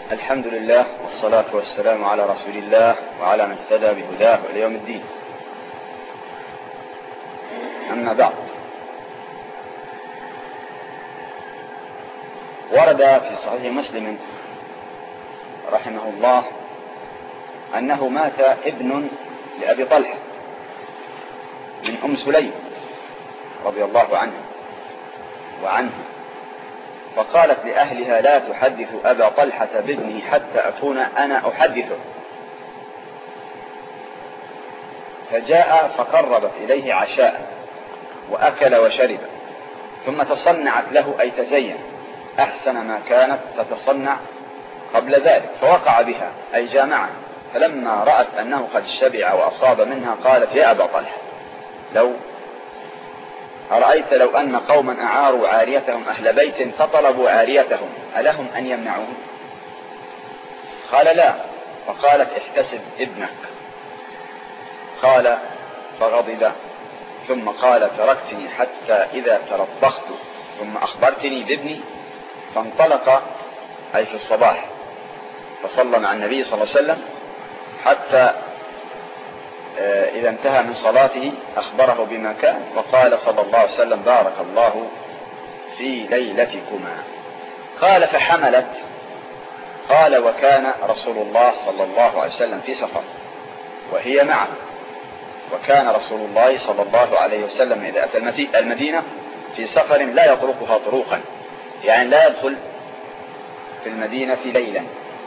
الحمد لله والصلاة والسلام على رسول الله وعلى من اهتدى بهداه إلى يوم الدين. أما بعد، ورد في صحيح مسلم رحمه الله أنه مات ابن لأبي طلحة من أم سليم رضي الله عنها، فقالت لأهلها: لا تحدث أبا طلحة بابنه حتى أكون أنا أحدثه. فجاء فقربت إليه عشاء وأكل وشرب، ثم تصنعت له أي تزين أحسن ما كانت تتصنع قبل ذلك، فوقع بها أي جامعها. فلما رأت أنه قد شبع وأصاب منها قالت: يا أبا طلحة، أرأيت لو أن قوما أعاروا عاريتهم أهل بيت فطلبوا عاريتهم ألهم أن يمنعوهم؟ قال: لا. فقالت: احتسب ابنك. قال فغضب، ثم قال: تركتني حتى إذا تلطخت ثم أخبرتني بابني. فانطلق أي في الصباح فصلى مع النبي صلى الله عليه وسلم حتى إذا انتهى من صلاته أخبره بما كان، وقال صلى الله عليه وسلم: بارك الله في ليلتكما. قال: فحملت. قال: وكان رسول الله صلى الله عليه وسلم في سفر وهي معه، وكان رسول الله صلى الله عليه وسلم إذا أتى المدينة في سفر لا يطرقها طروقا، يعني لا يدخل في المدينة ليلا.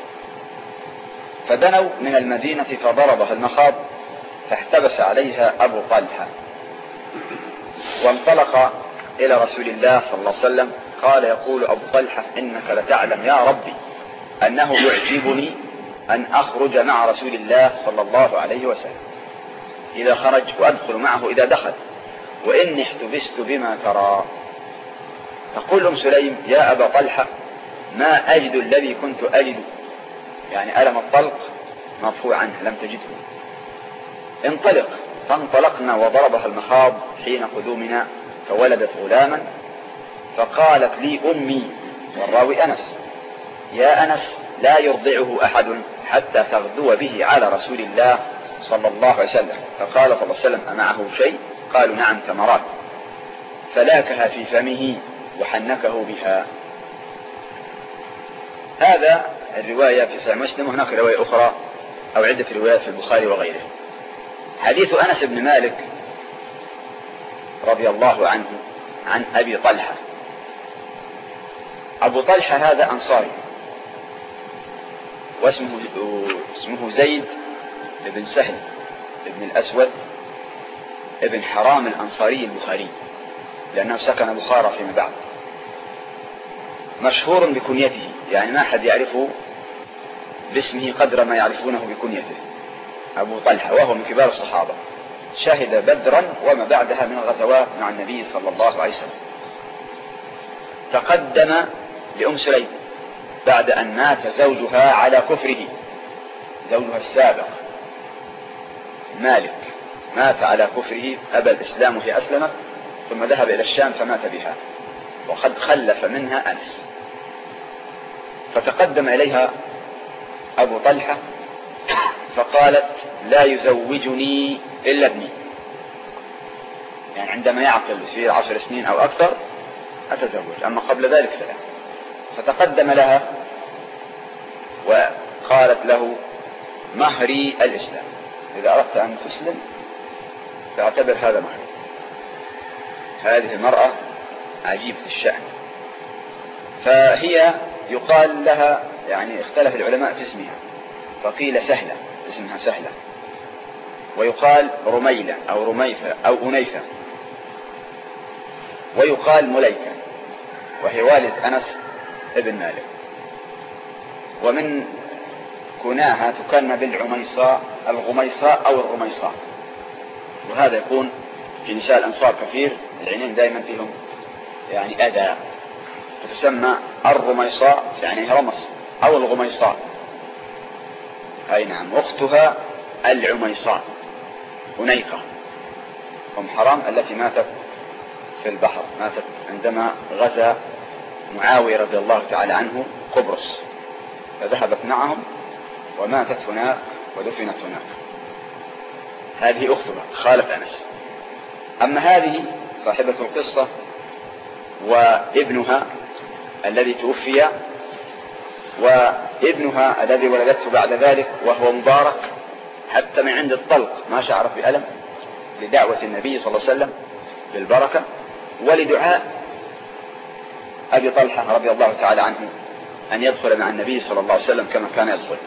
فدنوا من المدينة فضربها المخاض فاحتبس عليها أبو طلحة، وانطلق إلى رسول الله صلى الله عليه وسلم. قال يقول أبو طلحة: إنك لتعلم يا ربي أنه يعجبني أن أخرج مع رسول الله صلى الله عليه وسلم إذا خرج، وأدخل معه إذا دخل، وإني احتبست بما ترى. تقول أم سليم: يا أبا طلحة، ما أجد الذي كنت أجد، يعني ألم الطلق مرفوع عنه لم تجده. انطلق. فانطلقنا وضربها المخاض حين قدومنا فولدت غلاما. فقالت لي أمي، والراوي أنس: يا أنس، لا يرضعه أحد حتى تغدو به على رسول الله صلى الله عليه وسلم. فقال صلى الله عليه وسلم: أمعه شيء؟ قالوا: نعم، تمرات. فلاكها في فمه وحنكه بها. هذا الرواية في صحيح مسلم، وهناك رواية أخرى أو عدة روايات في البخاري وغيره. حديث أنس بن مالك رضي الله عنه عن أبي طلحة. أبو طلحة هذا أنصاري، واسمه زيد بن سهل بن الأسود ابن حرام الأنصاري البخاري، لأنه سكن بخارى فيما بعد. مشهور بكنيته، يعني ما أحد يعرفه باسمه قدر ما يعرفونه بكنيته، أبو طلحة، وهو من كبار الصحابة، شهد بدرا وما بعدها من الغزوات مع النبي صلى الله عليه وسلم. تقدم لأم سليم بعد أن مات زوجها على كفره، زوجها السابق مالك مات على كفره، أبى الإسلام وهي أسلمت، ثم ذهب إلى الشام فمات بها، وقد خلف منها أنس. فتقدم إليها أبو طلحة فقالت: لا يزوجني إلا ابني، يعني عندما يعقل يصير 10 سنين أو أكثر أتزوج، أما قبل ذلك فلا. فتقدم لها وقالت له: مهري الإسلام، إذا أردت أن تسلم فاعتبر هذا مهري. هذه المرأة عجيبة الشأن. فهي يقال لها، يعني اختلف العلماء في اسمها، فقيل سهلة، اسمها سهلة، ويقال رميلة أو رميفة أو أنيفة، ويقال مليكة، وهي والد أنس ابن مالك. ومن كناها تكن بالعميصاء، الغميصاء أو الرميصاء، وهذا يكون في نساء الأنصار كثير، العينين دائما فيهم يعني أداء، فتسمى الرميصاء يعني رمص، أو الغميصاء. أي نعم. أختها العميصاء أنيقة أم حرام التي ماتت في البحر، ماتت عندما غزا معاوية رضي الله تعالى عنه قبرص. فذهبت معهم وماتت هناك ودفنت هناك. هذه أختها خالة أنس. أما هذه صاحبة القصة وابنها الذي توفي، وابنها الذي ولدته بعد ذلك وهو مبارك حتى من عند الطلق ما شعر بألم، لدعوة النبي صلى الله عليه وسلم بالبركة ولدعاء أبي طلحة رضي الله تعالى عنه أن يدخل مع النبي صلى الله عليه وسلم كما كان يدخل.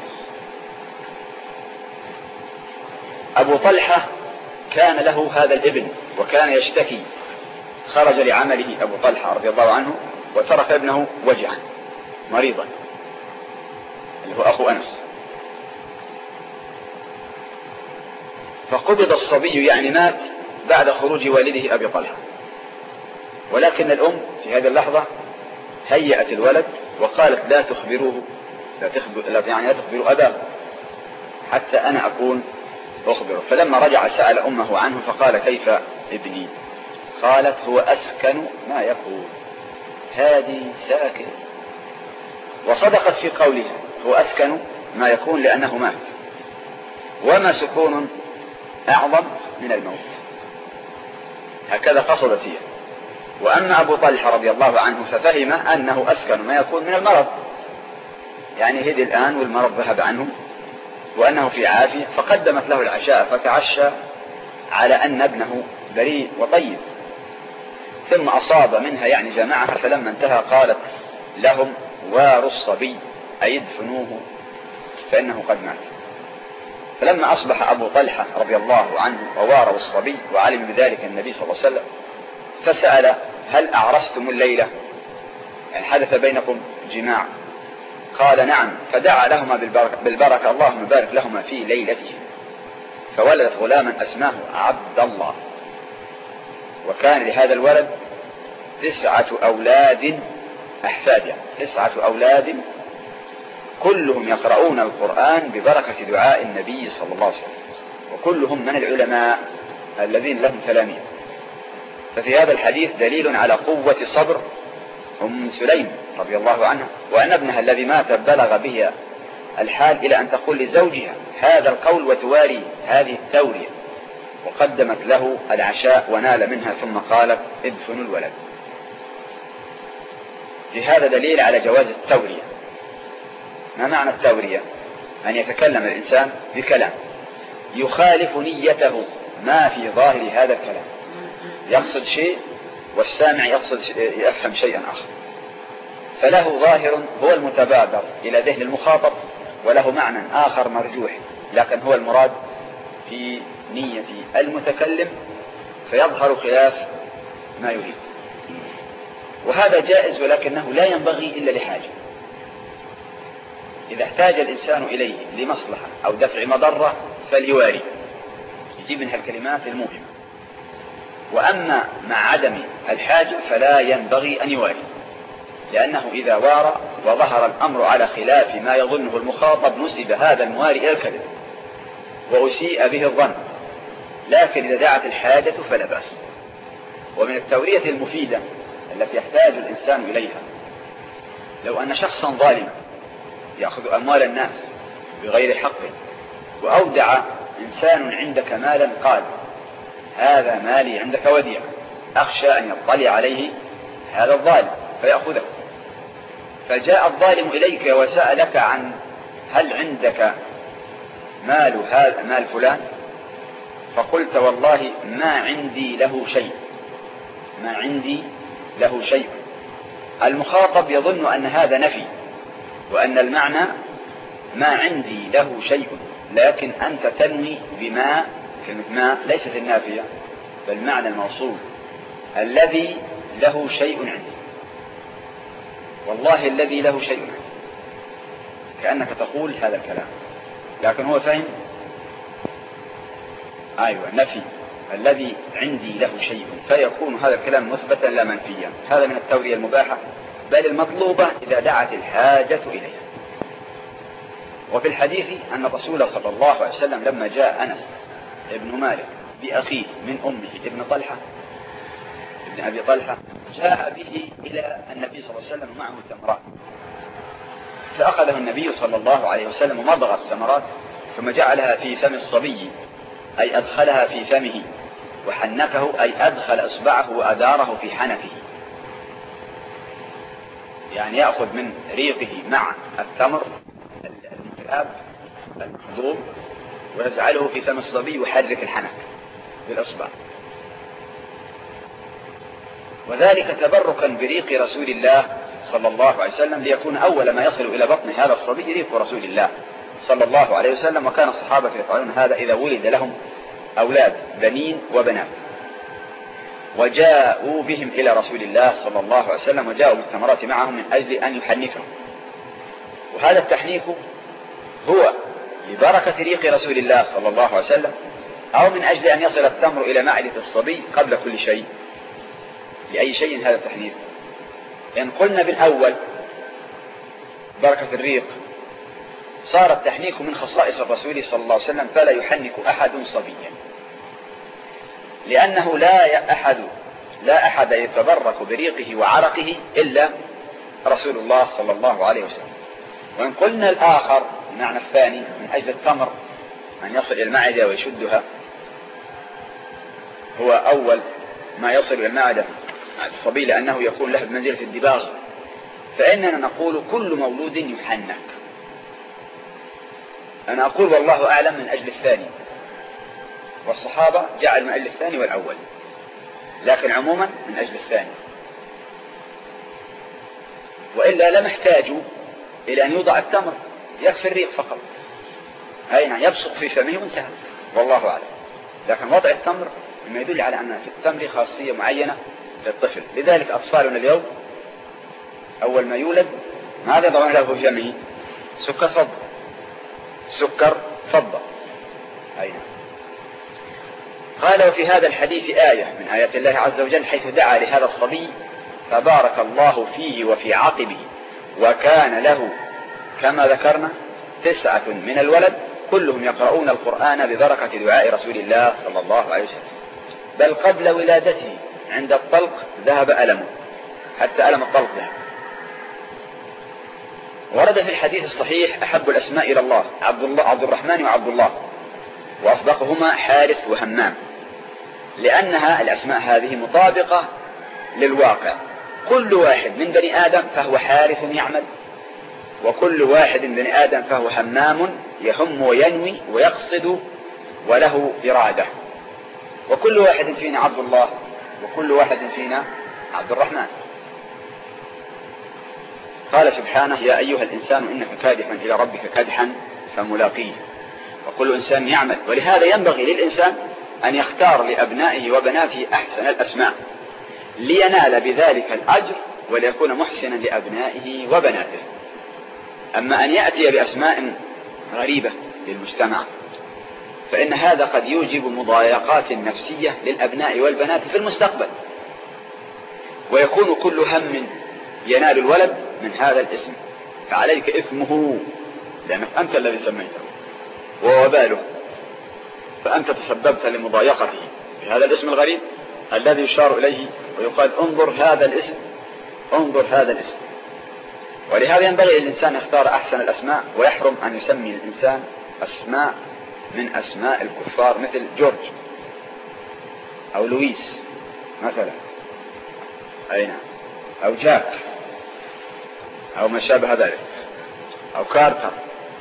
أبو طلحة كان له هذا الابن وكان يشتكي، خرج لعمله أبو طلحة رضي الله عنه وترك ابنه وجعا مريضا اللي هو أخو أنس، فقبض الصبي يعني مات بعد خروج والده أبي طلحة. ولكن الأم في هذه اللحظة هيأت الولد وقالت لا تخبروه، لا تخبروا أباه حتى أنا أكون أخبره. فلما رجع سأل أمه عنه فقال كيف ابني؟ قالت هو أسكن ما يقول، هذه ساكن. وصدقت في قولها هو أسكن ما يكون لأنه مات، وما سكون أعظم من الموت، هكذا قصدت هي. وأما أبو طلحة رضي الله عنه ففهم أنه أسكن ما يكون من المرض، يعني هدي الآن والمرض ذهب عنه وأنه في عافية، فقدمت له العشاء فتعشى على أن ابنه بريء وطيب. ثم أصاب منها يعني جمعها، فلما انتهى قالت لهم واروا الصبي أي ادفنوه فإنه قد مات. فلما أصبح أبو طلحة رضي الله عنه وواروا الصبي وعلم بذلك النبي صلى الله عليه وسلم فسأل هل أعرستم الليلة؟ يعني حدث بينكم جماع؟ قال نعم. فدعا لهما بالبركة اللهم بارك لهما في ليلته، فولدت غلاما أسماه عبد الله. وكان لهذا الولد 9 أولاد أحفاد، يعني 9 أولاد كلهم يقرؤون القرآن ببركة دعاء النبي صلى الله عليه وسلم، وكلهم من العلماء الذين لهم تلاميذ. ففي هذا الحديث دليل على قوة صبر أم سليم رضي الله عنها، وأن ابنها الذي مات بلغ به الحال إلى أن تقول لزوجها هذا القول وتواري هذه التورية، وقدمت له العشاء ونال منها ثم قالت ادفنوا الولد. لهذا دليل على جواز التورية. ما معنى التورية؟ أن يتكلم الإنسان بكلام يخالف نيته ما في ظاهر هذا الكلام، يقصد شيء والسامع يفهم شيئا آخر، فله ظاهر هو المتبادر إلى ذهن المخاطب، وله معنى آخر مرجوح لكن هو المراد في نية المتكلم، فيظهر خلاف ما يريد. وهذا جائز، ولكنه لا ينبغي إلا لحاجة. إذا احتاج الإنسان إليه لمصلحة أو دفع مضرة فليواري، يجيب منها الكلمات المهمة. وأما مع عدم الحاجة فلا ينبغي أن يواري، لأنه إذا وارى وظهر الأمر على خلاف ما يظنه المخاطب نسب هذا المواري إلى الكذب وأسيء به الظن. لكن إذا دعت الحاجة فلا بأس. ومن التورية المفيدة التي يحتاج الإنسان إليها، لو أن شخصا ظالما يأخذ أموال الناس بغير حق، وأودع إنسان عندك مالا قال هذا مالي عندك وديعة، أخشى أن يطلع عليه هذا الظالم فيأخذه، فجاء الظالم إليك وسألك عن هل عندك مال فلان، فقلت والله ما عندي له شيء، ما عندي له شيء. المخاطب يظن أن هذا نفي، وأن المعنى ما عندي له شيء، لكن أنت تنوي بما، كلمة ما ليست النافية بل معنى الموصول، الذي له شيء عندي، والله الذي له شيء عندي، كأنك تقول هذا الكلام، لكن هو فهم أيوة نفي الذي عندي له شيء، فيكون هذا الكلام مثبتا لا منفيا. هذا من التورية المباحة بل المطلوبة إذا دعت الحاجة إليها. وفي الحديث أن الرسول صلى الله عليه وسلم لما جاء أنس ابن مالك بأخيه من أمه ابن طلحة ابن أبي طلحة، جاء به إلى النبي صلى الله عليه وسلم معه تمرات، فأخذه النبي صلى الله عليه وسلم ومضغ الثمرات ثم جعلها في فم الصبي، أي أدخلها في فمه، وحنكه أي أدخل إصبعه وأداره في حنكه، يعني يأخذ من ريقه مع التمر الكتاب المحضوب ويجعله في فم الصبي ويحرك الحنك بالإصبع، وذلك تبركا بريق رسول الله صلى الله عليه وسلم، ليكون أول ما يصل إلى بطن هذا الصبي ريق رسول الله صلى الله عليه وسلم. وكان الصحابة يفعلون هذا إذا ولد لهم أولاد بنين وبنات، وجاءوا بهم إلى رسول الله صلى الله عليه وسلم وجاءوا بالثمرات معهم من أجل أن يحنكهم. وهذا التحنيك هو لبركة ريق رسول الله صلى الله عليه وسلم، أو من أجل أن يصل التمر إلى معدة الصبي قبل كل شيء. لأي شيء هذا التحنيك؟ إن قلنا بالأول بركة الريق، صار التحنيك من خصائص الرسول صلى الله عليه وسلم، فلا يحنك أحد صبيا، لأنه لا أحد يتبرك بريقه وعرقه إلا رسول الله صلى الله عليه وسلم. وإن قلنا الآخر المعنى الثاني من أجل التمر أن يصل إلى المعدة ويشدها، هو أول ما يصل إلى المعدة الصبي لأنه يكون له بمنزلة الدباغ، فإننا نقول كل مولود يحنك. أنا أقول والله أعلم من أجل الثاني، والصحابة جعل من أجل الثاني والأول، لكن عموما من أجل الثاني، وإلا لم يحتاجوا إلى أن يوضع التمر، يكفي الريق فقط، أي يبصق في فمه وانتهى، والله أعلم. لكن وضع التمر مما يدل على أن في التمر خاصية معينة للطفل. لذلك أطفالنا اليوم أول ما يولد ماذا يضعون له في فمه؟ سكر فضة. أين قال وفي هذا الحديث آية من آيات الله عز وجل، حيث دعا لهذا الصبي فبارك الله فيه وفي عقبه، وكان له كما ذكرنا 9 من الولد كلهم يقرؤون القرآن ببركة دعاء رسول الله صلى الله عليه وسلم. بل قبل ولادته عند الطلق ذهب ألمه، حتى ألم الطلق ذهب. ورد في الحديث الصحيح أحب الأسماء إلى الله عبد الرحمن وعبد الله، وأصدقهما حارث وهمام، لأنها الأسماء هذه مطابقة للواقع. كل واحد من بني آدم فهو حارث يعمل، وكل واحد من بني آدم فهو همام يهم وينوي ويقصد وله إرادة، وكل واحد فينا عبد الله، وكل واحد فينا عبد الرحمن. قال سبحانه يا أيها الإنسان إنك كادح إلى ربك كدحا فملاقيه، وكل إنسان يعمل. ولهذا ينبغي للإنسان أن يختار لأبنائه وبناته أحسن الأسماء لينال بذلك الأجر وليكون محسنا لأبنائه وبناته. أما أن يأتي بأسماء غريبة للمجتمع فإن هذا قد يوجب مضايقات نفسية للأبناء والبنات في المستقبل، ويكون كل هم ينال الولد من هذا الاسم، فعليك إثمه لأنك أنت الذي سميته، ووباله، فأنت تسببت لمضايقته بهذا الاسم الغريب الذي يشار إليه ويقال انظر هذا الاسم، انظر هذا الاسم. ولهذا ينبغي للإنسان يختار أحسن الأسماء، ويحرم أن يسمي الإنسان أسماء من أسماء الكفار مثل جورج أو لويس مثلا، أين أو جاك أو ما شابه ذلك، أو كارتر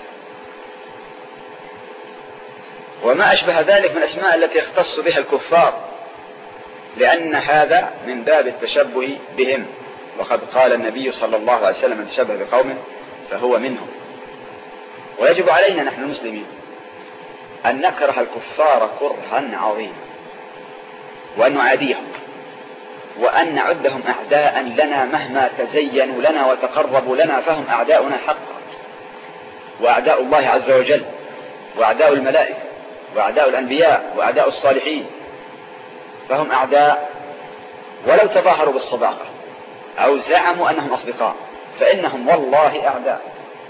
وما أشبه ذلك من الأسماء التي يختص بها الكفار، لأن هذا من باب التشبه بهم. وقد قال النبي صلى الله عليه وسلم من تشبه بقوم فهو منهم. ويجب علينا نحن المسلمين أن نكره الكفار كرها عظيما، وأن نعاديهم، وأن نعدهم أعداء لنا مهما تزينوا لنا وتقربوا لنا، فهم أعداؤنا حقا، وأعداء الله عز وجل، وأعداء الملائكة، وأعداء الأنبياء، وأعداء الصالحين، فهم أعداء ولو تظاهروا بالصداقة أو زعموا أنهم أصدقاء فإنهم والله أعداء.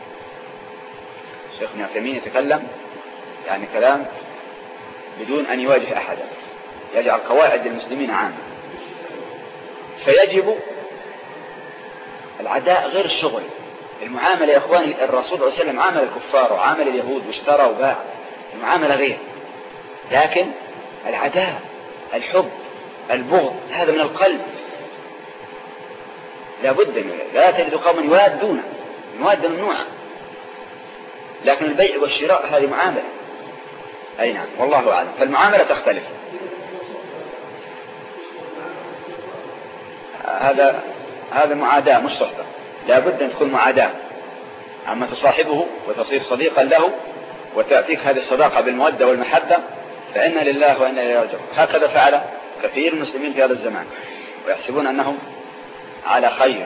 الشيخ ابن عثيمين يتكلم يعني كلام بدون أن يواجه أحدا، يجعل قواعد المسلمين عامة. فيجب العداء غير الشغل، المعاملة يا إخوان الرسول صلى الله عليه وسلم عامل الكفار وعامل اليهود واشترى وباع، المعاملة غير. لكن العداء، الحب، البغض، هذا من القلب، لا بد. لا تجد قوما يوادون، الموادة ممنوعة، لكن البيع والشراء هذه معاملة. أي نعم، والله أعلم. فالمعاملة تختلف. هذا معاداة مش صحبة، لا بد أن تكون معاداة. أما تصاحبه وتصير صديقا له وتأتيك هذه الصداقة بالمودة والمحبة فإنا لله وإنا إليه راجعون. هكذا فعل كثير من المسلمين في هذا الزمان ويحسبون أنهم على خير.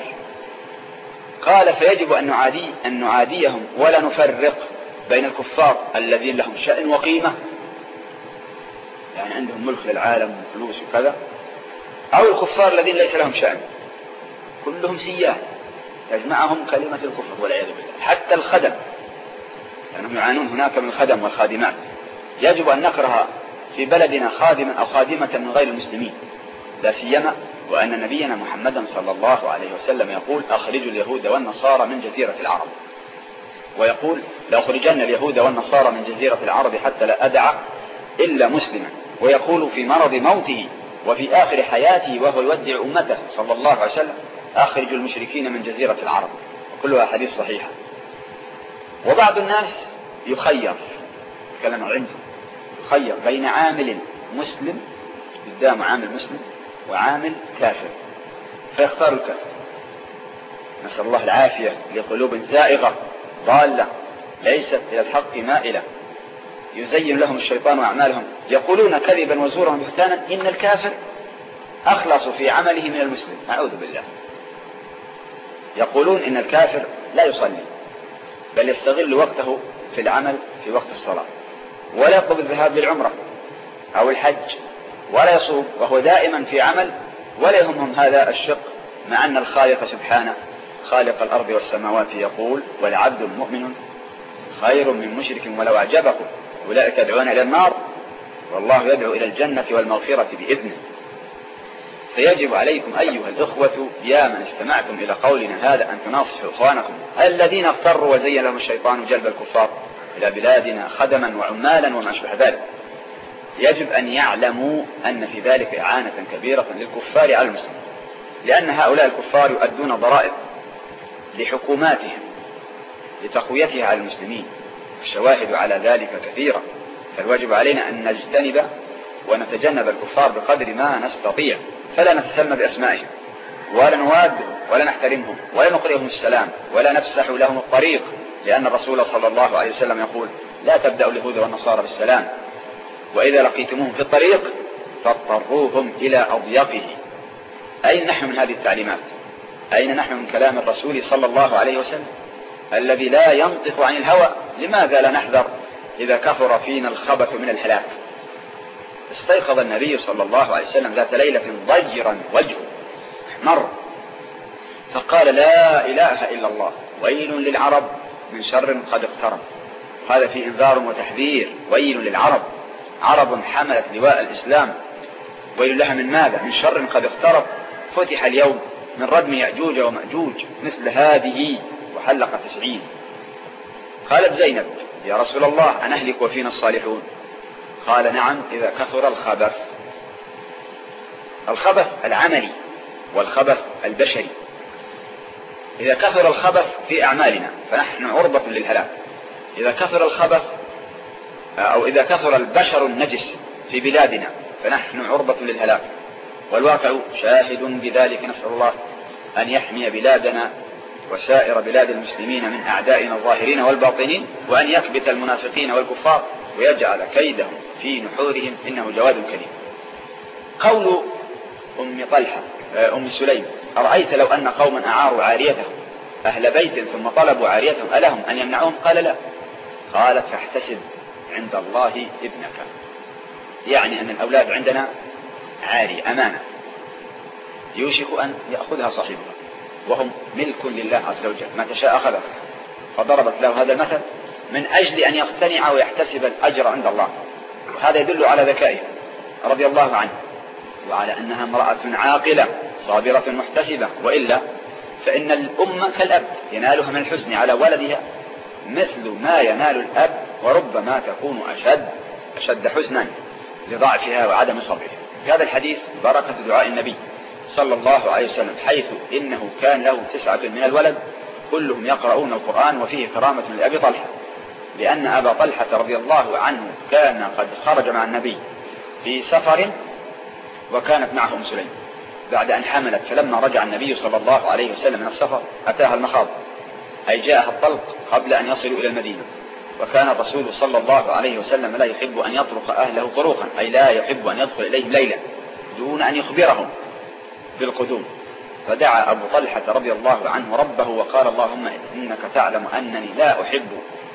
قال فيجب أن نعاديهم ولا نفرق بين الكفار الذين لهم شأن وقيمة، يعني عندهم ملك للعالم وفلوس وكذا، أو الكفار الذين ليس لهم شأن، كلهم سيان تجمعهم كلمة الكفر والعياذ بالله. حتى الخدم، لأنهم يعانون هناك من الخدم والخادمات، يجب أن نكره في بلدنا خادما أو خادمة من غير المسلمين، لا سيما وأن نبينا محمدا صلى الله عليه وسلم يقول أخرجوا اليهود والنصارى من جزيرة العرب، ويقول لأخرجن اليهود والنصارى من جزيرة العرب حتى لا أدع إلا مسلما، ويقول في مرض موته وفي آخر حياته وهو يودع أمته صلى الله عليه وسلم أخرجوا المشركين من جزيرة العرب، وكلها حديث صحيحة. وبعض الناس يخير كلام عنده، يخير بين عامل مسلم قدام عامل مسلم وعامل كافر فيختار الكافر، نسأل الله العافية، لقلوب زائغة ضالة ليست إلى الحق مائلة، يزين لهم الشيطان أعمالهم، يقولون كذبا وزورا وبهتانا إن الكافر أخلص في عمله من المسلم، أعوذ بالله. يقولون إن الكافر لا يصلي بل يستغل وقته في العمل في وقت الصلاة، ولا يقبل الذهاب للعمرة أو الحج، ولا يصوم وهو دائما في عمل، ولا يهمهم هذا الشق، مع أن الخالق سبحانه خالق الأرض والسماوات يقول ولعبد مؤمن خير من مشرك ولو أعجبكم أولئك يدعون إلى النار والله يدعو إلى الجنة والمغفرة بإذنه. فيجب عليكم أيها الإخوة يا من استمعتم إلى قولنا هذا أن تناصحوا إخوانكم الذين اغتروا وزين لهم الشيطان جلب الكفار إلى بلادنا خدما وعمالا وما أشبه ذلك. يجب أن يعلموا أن في ذلك إعانة كبيرة للكفار على المسلمين، لأن هؤلاء الكفار يؤدون ضرائب لحكوماتهم لتقويتها على المسلمين، الشواهد على ذلك كثيرة. فالواجب علينا أن نجتنب ونتجنب الكفار بقدر ما نستطيع، فلا نتسمى بأسمائهم ولا نوادهم ولا نحترمهم ولا نقرئهم السلام ولا نفسح لهم الطريق، لأن الرسول صلى الله عليه وسلم يقول لا تبدأوا اليهود والنصارى بالسلام، وإذا لقيتموهم في الطريق فاضطروهم إلى أضيقه. أين نحن من هذه التعليمات؟ أين نحن من كلام الرسول صلى الله عليه وسلم الذي لا ينطق عن الهوى؟ لماذا لا نحذر إذا كثر فينا الخبث من الهلاك؟ استيقظ النبي صلى الله عليه وسلم ذات ليلة ضجرا وجهه احمر فقال لا إله إلا الله ويل للعرب من شر قد اقترب. هذا في إنذار وتحذير، ويل للعرب، عرب حملت لواء الإسلام، ويل لها من ماذا؟ من شر قد اقترب. فتح اليوم من ردم يأجوج ومأجوج مثل هذه وحلق 90. قالت زينب يا رسول الله أنهلك وفينا الصالحون؟ قال نعم إذا كثر الخبث. الخبث العملي والخبث البشري. إذا كثر الخبث في أعمالنا فنحن عرضة للهلاك. إذا كثر الخبث أو إذا كثر البشر النجس في بلادنا فنحن عرضة للهلاك، والواقع شاهد بذلك. نسأل الله أن يحمي بلادنا وسائر بلاد المسلمين من أعدائنا الظاهرين والباطنين، وأن يكبت المنافقين والكفار ويجعل كيدهم في نحورهم إنه جواد كريم. قول أم طلحة أم سليم أرأيت لو أن قوما أعاروا عاريتهم أهل بيت ثم طلبوا عاريتهم ألهم أن يمنعوهم؟ قال لا. قالت فاحتسب عند الله ابنك، يعني أن الأولاد عندنا عاري أمانة يوشك أن يأخذها صاحبها وهم ملك لله عز وجل، ما تشاء أخذه. فضربت له هذا المثل من أجل أن يقتنع ويحتسب الأجر عند الله، وهذا يدل على ذكائه رضي الله عنه وعلى أنها امرأة عاقلة صابرة محتسبة، وإلا فإن الأم كالأب ينالها من الحزن على ولدها مثل ما ينال الأب، وربما تكون أشد حزنا لضعفها وعدم صبرها. في هذا الحديث بركة دعاء النبي صلى الله عليه وسلم، حيث إنه كان له 9 من الولد كلهم يقرؤون القرآن، وفيه كرامة لأبي طلحة، لأن أبا طلحة رضي الله عنه كان قد خرج مع النبي في سفر وكانت معه أم سليم بعد أن حملت، فلما رجع النبي صلى الله عليه وسلم من السفر أتاها المخاض، أي جاءها الطلق قبل أن يصلوا إلى المدينة. وكان الرسول صلى الله عليه وسلم لا يحب أن يطرق أهله طروقا، أي لا يحب أن يدخل إليهم ليلا دون أن يخبرهم بالقدوم. فدعا أبو طلحة رضي الله عنه ربه وقال: اللهم إنك تعلم أنني لا أحب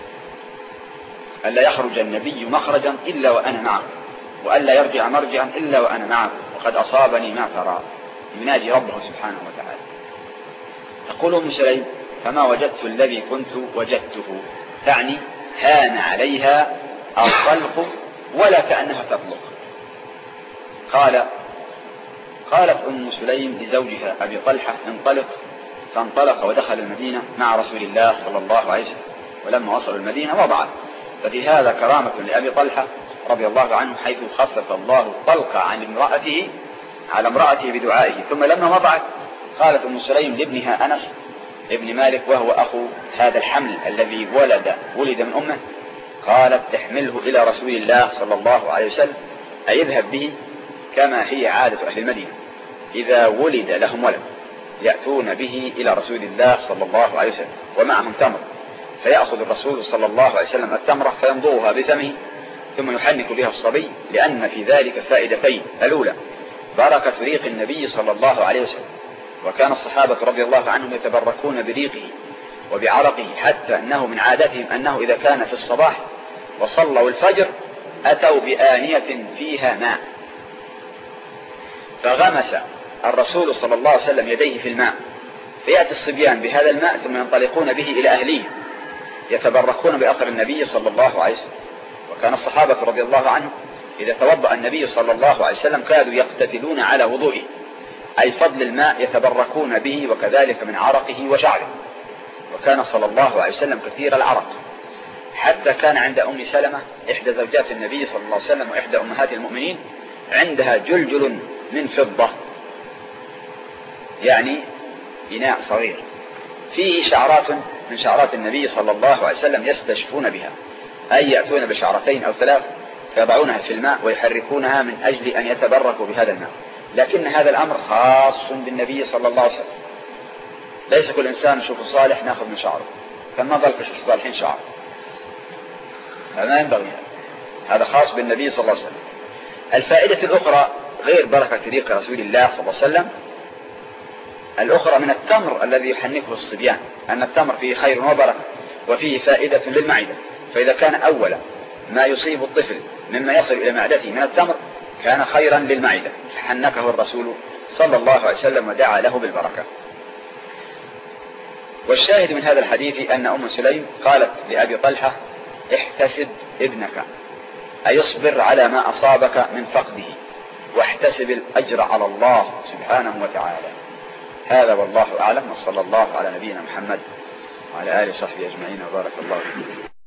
ألا يخرج النبي مخرجا إلا وأنا معه، وألا يرجع مرجعا إلا وأنا معه، وقد أصابني ما ترى. يناجي ربه سبحانه وتعالى. تقول أم سليم: فما وجدت الذي كنت وجدته، تعني هان عليها الطلق ولا كأنها تطلق. قالت أم سليم لزوجها أبي طلحة: انطلق، فانطلق ودخل المدينة مع رسول الله صلى الله عليه وسلم، ولما وصلوا المدينة وضعت. ففي هذا كرامة لأبي طلحة رضي الله عنه، حيث خفف الله الطلق على امرأته بدعائه. ثم لما وضعت قالت أم سليم لابنها أنس ابن مالك، وهو أخو هذا الحمل الذي ولد من أمه، قالت: احمله إلى رسول الله صلى الله عليه وسلم، أي اذهب به كما هي عادة أهل المدينة إذا ولد لهم ولد، يأتون به إلى رسول الله صلى الله عليه وسلم ومعهم تمر، فيأخذ الرسول صلى الله عليه وسلم التمرة فيمضغها بفمه ثم يحنك بها الصبي، لأن في ذلك فائدتين: الأولى بركة ريق النبي صلى الله عليه وسلم، وكان الصحابة رضي الله عنهم يتبركون بريقه وبعرقه، حتى أنه من عادتهم أنه إذا كان في الصباح وصلوا الفجر أتوا بآنية فيها ماء، فغمس الرسول صلى الله عليه وسلم يديه في الماء، فيأتي الصبيان بهذا الماء ثم ينطلقون به إلى أهليهم يتبركون بأثر النبي صلى الله عليه وسلم. وكان الصحابة رضي الله عنهم إذا توضأ النبي صلى الله عليه وسلم كادوا يقتتلون على وضوئه، أي فضل الماء يتبركون به، وكذلك من عرقه وشعره. وكان صلى الله عليه وسلم كثير العرق، حتى كان عند أم سلمة إحدى زوجات النبي صلى الله عليه وسلم وإحدى أمهات المؤمنين عندها جلجل من فضة، يعني إناء صغير فيه شعرات من شعرات النبي صلى الله عليه وسلم يستشفون بها، أي يأتون بشعرتين أو 3 فيضعونها في الماء ويحركونها من أجل أن يتبركوا بهذا الماء. لكن هذا الأمر خاص بالنبي صلى الله عليه وسلم، ليس كل إنسان نشوفه صالح نأخذ من شعره، فما ظل في الصالحين شعر، هذا ما ينبغي، هذا خاص بالنبي صلى الله عليه وسلم. الفائدة الأخرى غير بركة ريق رسول الله صلى الله عليه وسلم، الأخرى من التمر الذي يحنكه الصبيان، أن التمر فيه خير وبركة وفيه فائدة للمعدة، فإذا كان أول ما يصيب الطفل مما يصل إلى معدته من التمر كان خيرا للمعدة، فحنكه الرسول صلى الله عليه وسلم ودعا له بالبركة. والشاهد من هذا الحديث أن أم سليم قالت لأبي طلحة: احتسب ابنك، أي اصبر على ما أصابك من فقده، واحتسب الأجر على الله سبحانه وتعالى. هذا والله أعلم، وصلى الله على نبينا محمد وعلى آله وصحبه أجمعين، وبارك الله فيكم.